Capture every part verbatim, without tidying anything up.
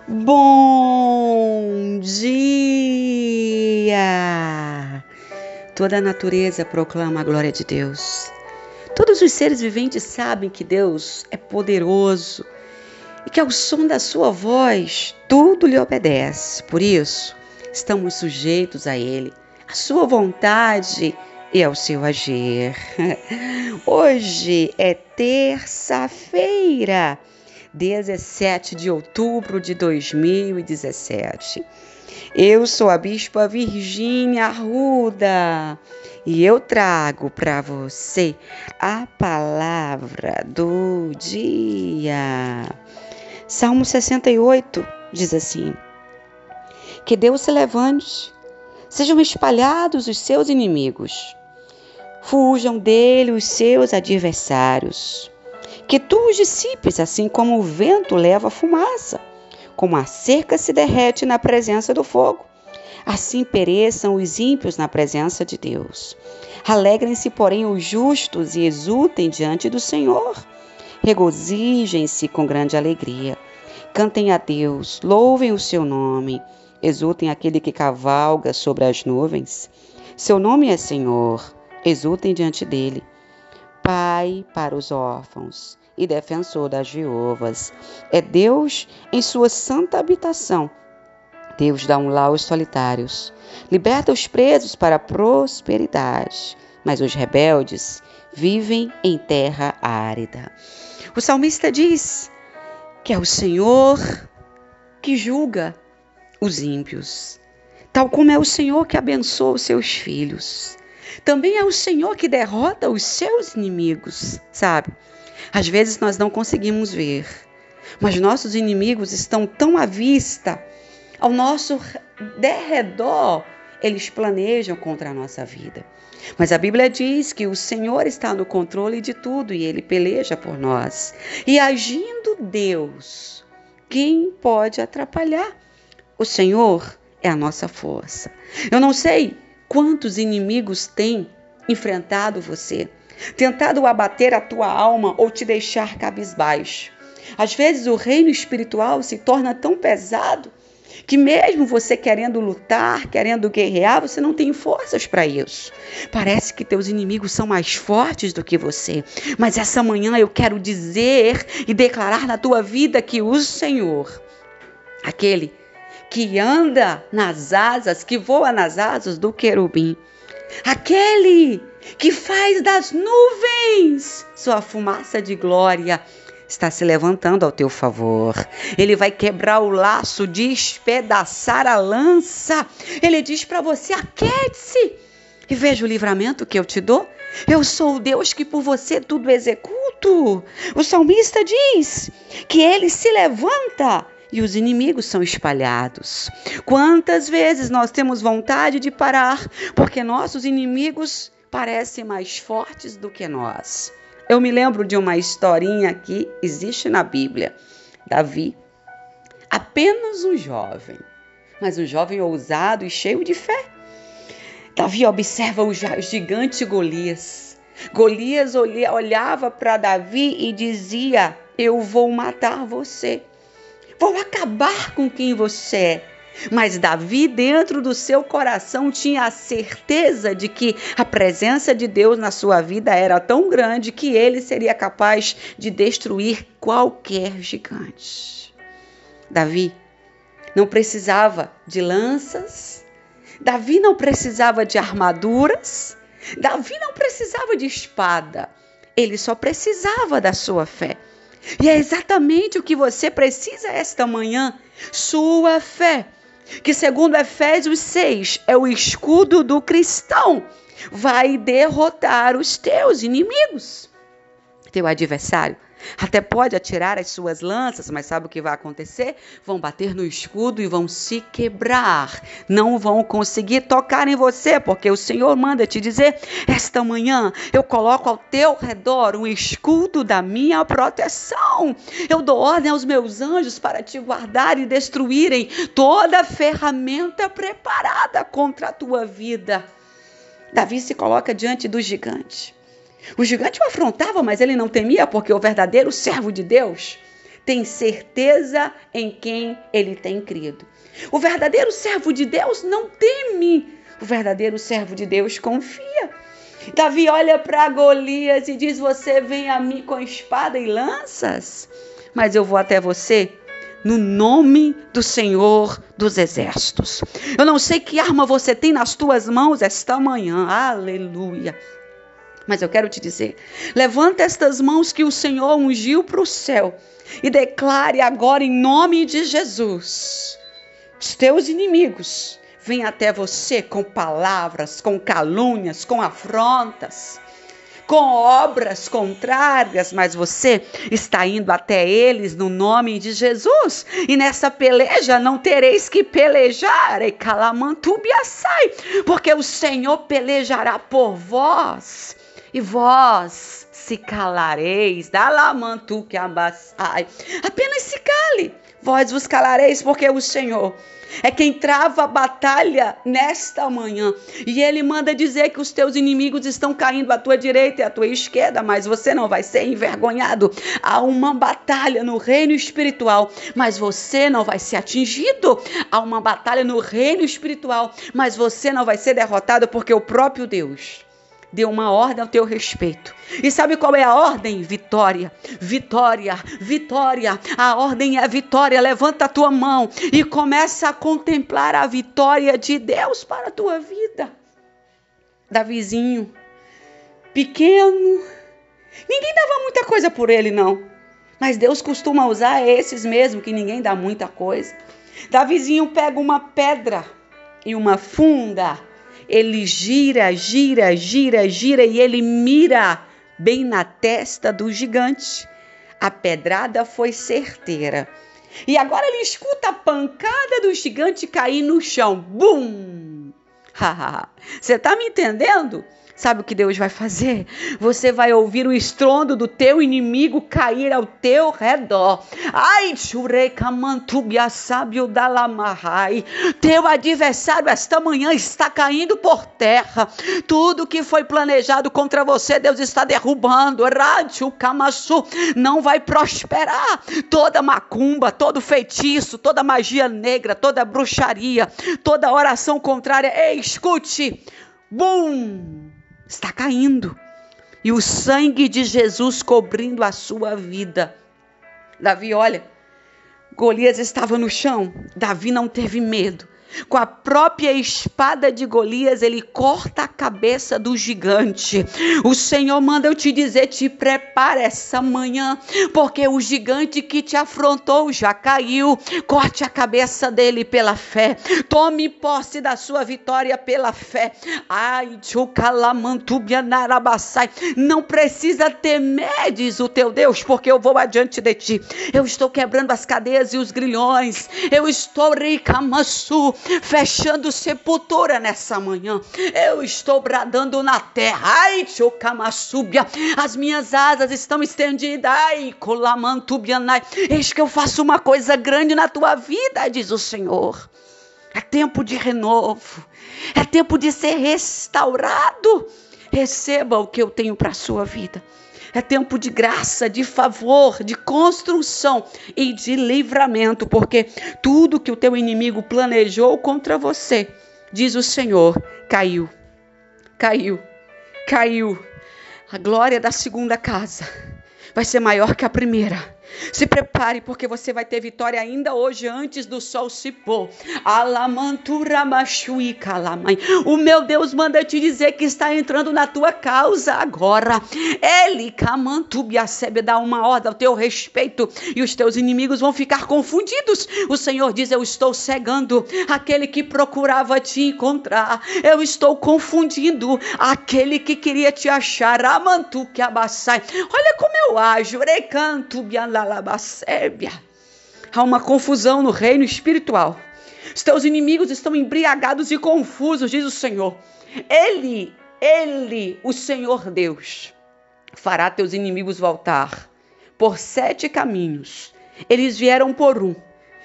Bom dia! Toda a natureza proclama a glória de Deus. Todos os seres viventes sabem que Deus é poderoso e que ao som da sua voz tudo lhe obedece. Por isso, estamos sujeitos a Ele, à sua vontade e ao seu agir. Hoje é terça-feira, dezessete de outubro de dois mil e dezessete. Eu sou a Bispa Virgínia Arruda e eu trago para você a palavra do dia. Salmo sessenta e oito diz assim: que Deus se levante, sejam espalhados os seus inimigos, fujam dele os seus adversários. Que tu os dissipes, assim como o vento leva a fumaça, como a cerca se derrete na presença do fogo. Assim pereçam os ímpios na presença de Deus. Alegrem-se, porém, os justos e exultem diante do Senhor. Regozijem-se com grande alegria. Cantem a Deus, louvem o seu nome. Exultem aquele que cavalga sobre as nuvens. Seu nome é Senhor, exultem diante dele. Pai para os órfãos e defensor das viúvas. É Deus em sua santa habitação. Deus dá um lar aos solitários. Liberta os presos para a prosperidade. Mas os rebeldes vivem em terra árida. O salmista diz que é o Senhor que julga os ímpios, tal como é o Senhor que abençoa os seus filhos. Também é o Senhor que derrota os seus inimigos, sabe? Às vezes nós não conseguimos ver, mas nossos inimigos estão tão à vista, ao nosso derredor, eles planejam contra a nossa vida. Mas a Bíblia diz que o Senhor está no controle de tudo e Ele peleja por nós. E agindo Deus, quem pode atrapalhar? O Senhor é a nossa força. Eu não sei quantos inimigos têm enfrentado você, tentado abater a tua alma ou te deixar cabisbaixo. Às vezes o reino espiritual se torna tão pesado que mesmo você querendo lutar, querendo guerrear, você não tem forças para isso. Parece que teus inimigos são mais fortes do que você. Mas essa manhã eu quero dizer e declarar na tua vida que o Senhor, aquele que anda nas asas, que voa nas asas do querubim, aquele que faz das nuvens sua fumaça de glória, está se levantando ao teu favor. Ele vai quebrar o laço, despedaçar a lança. Ele diz para você: aquete-se e veja o livramento que eu te dou. Eu sou o Deus que por você tudo executo. O salmista diz que ele se levanta e os inimigos são espalhados. Quantas vezes nós temos vontade de parar porque nossos inimigos parecem mais fortes do que nós. Eu me lembro de uma historinha que existe na Bíblia. Davi, apenas um jovem, mas um jovem ousado e cheio de fé. Davi observa o gigante Golias. Golias olhava para Davi e dizia: eu vou matar você. Vou acabar com quem você é. Mas Davi, dentro do seu coração, tinha a certeza de que a presença de Deus na sua vida era tão grande que ele seria capaz de destruir qualquer gigante. Davi não precisava de lanças, Davi não precisava de armaduras, Davi não precisava de espada, ele só precisava da sua fé. E é exatamente o que você precisa esta manhã, sua fé, que segundo Efésios seis, é o escudo do cristão, vai derrotar os teus inimigos. Teu adversário até pode atirar as suas lanças, mas sabe o que vai acontecer? Vão bater no escudo e vão se quebrar. Não vão conseguir tocar em você, porque o Senhor manda te dizer: esta manhã eu coloco ao teu redor um escudo da minha proteção. Eu dou ordem aos meus anjos para te guardar e destruírem toda ferramenta preparada contra a tua vida. Davi se coloca diante do gigante. O gigante o afrontava, mas ele não temia, porque o verdadeiro servo de Deus tem certeza em quem ele tem crido. O verdadeiro servo de Deus não teme. O verdadeiro servo de Deus confia. Davi olha para Golias e diz: você vem a mim com espada e lanças, mas eu vou até você no nome do Senhor dos Exércitos. Eu não sei que arma você tem nas tuas mãos esta manhã, aleluia. Mas eu quero te dizer, levanta estas mãos que o Senhor ungiu para o céu e declare agora em nome de Jesus: os teus inimigos vêm até você com palavras, com calúnias, com afrontas, com obras contrárias, mas você está indo até eles no nome de Jesus. E nessa peleja não tereis que pelejar, e calamantubiaçai, porque o Senhor pelejará por vós, e vós se calareis, dalamantubiaçai. Apenas se cale, vós vos calareis, porque o Senhor é quem trava a batalha nesta manhã. E ele manda dizer que os teus inimigos estão caindo à tua direita e à tua esquerda, mas você não vai ser envergonhado. Há uma batalha no reino espiritual, mas você não vai ser atingido. Há uma batalha no reino espiritual, mas você não vai ser derrotado, porque o próprio Deus deu uma ordem ao teu respeito. E sabe qual é a ordem? Vitória, vitória, vitória. A ordem é a vitória. Levanta a tua mão e começa a contemplar a vitória de Deus para a tua vida. Davizinho, pequeno, ninguém dava muita coisa por ele, não. Mas Deus costuma usar esses mesmo que ninguém dá muita coisa. Davizinho pega uma pedra e uma funda. Ele gira, gira, gira, gira e ele mira bem na testa do gigante. A pedrada foi certeira. E agora ele escuta a pancada do gigante cair no chão. Bum! Você está me entendendo? Sabe o que Deus vai fazer? Você vai ouvir o estrondo do teu inimigo cair ao teu redor. Ai, sábio da lamarrai. Teu adversário esta manhã está caindo por terra. Tudo que foi planejado contra você, Deus está derrubando. Rádio Kamassu não vai prosperar. Toda macumba, todo feitiço, toda magia negra, toda bruxaria, toda oração contrária. Ei, escute. Bum! Está caindo, e o sangue de Jesus cobrindo a sua vida. Davi, olha, Golias estava no chão, Davi não teve medo. Com a própria espada de Golias, ele corta a cabeça do gigante. O Senhor manda eu te dizer, te prepara essa manhã, porque o gigante que te afrontou já caiu. Corte a cabeça dele pela fé. Tome posse da sua vitória pela fé. Ai, não precisa temer, diz o teu Deus, porque eu vou adiante de ti. Eu estou quebrando as cadeias e os grilhões. Eu estou ricamassu, fechando sepultura nessa manhã. Eu estou bradando na terra. Ai, chocamassúbia. As minhas asas estão estendidas. Ai, colamantubianai. Eis que eu faço uma coisa grande na tua vida, diz o Senhor. É tempo de renovo. É tempo de ser restaurado. Receba o que eu tenho para a sua vida. É tempo de graça, de favor, de construção e de livramento, porque tudo que o teu inimigo planejou contra você, diz o Senhor, caiu, caiu, caiu. A glória da segunda casa vai ser maior que a primeira. Se prepare, porque você vai ter vitória ainda hoje, antes do sol se pôr. Alamantura machui calamai. O meu Deus manda te dizer que está entrando na tua causa agora. Ele camantubiacebe dá uma ordem ao teu respeito e os teus inimigos vão ficar confundidos. O Senhor diz, eu estou cegando aquele que procurava te encontrar. Eu estou confundindo aquele que queria te achar. Amantu que abassai. Olha como eu ajo. Recanto bianla. Há uma confusão no reino espiritual. Os teus inimigos estão embriagados e confusos, diz o Senhor. Ele, Ele, o Senhor Deus, fará teus inimigos voltar por sete caminhos. Eles vieram por um,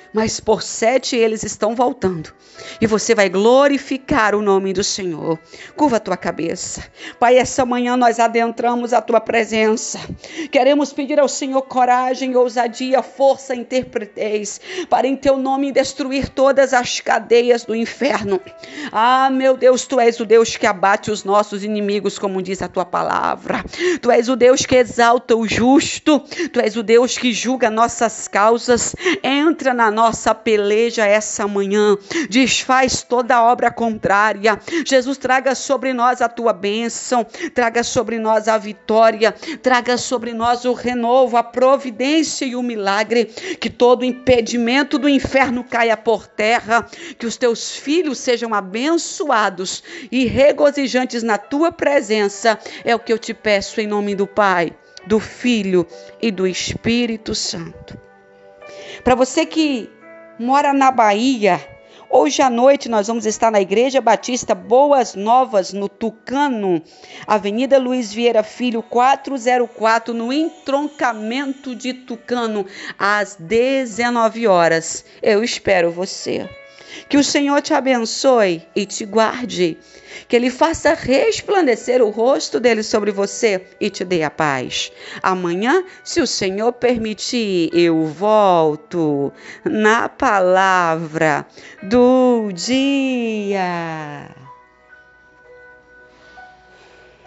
mas por sete eles estão voltando. E você vai glorificar o nome do Senhor. Curva a tua cabeça. Pai, essa manhã nós adentramos a tua presença. Queremos pedir ao Senhor coragem, ousadia, força, interpretez, para em teu nome destruir todas as cadeias do inferno. Ah, meu Deus, tu és o Deus que abate os nossos inimigos, como diz a tua palavra. Tu és o Deus que exalta o justo. Tu és o Deus que julga nossas causas. Entra na nossa peleja essa manhã. Desfaz toda a obra contrária. Jesus, traga sobre nós a tua bênção. Traga sobre nós a vitória. Traga sobre nós o renovo, a providência e o milagre. Que todo impedimento do inferno caia por terra. Que os teus filhos sejam abençoados e regozijantes na tua presença. É o que eu te peço em nome do Pai, do Filho e do Espírito Santo. Para você que mora na Bahia, hoje à noite nós vamos estar na Igreja Batista Boas Novas, no Tucano, Avenida Luiz Vieira Filho, quatrocentos e quatro, no entroncamento de Tucano, às dezenove horas. Eu espero você. Que o Senhor te abençoe e te guarde. Que Ele faça resplandecer o rosto dele sobre você e te dê a paz. Amanhã, se o Senhor permitir, eu volto na palavra do dia.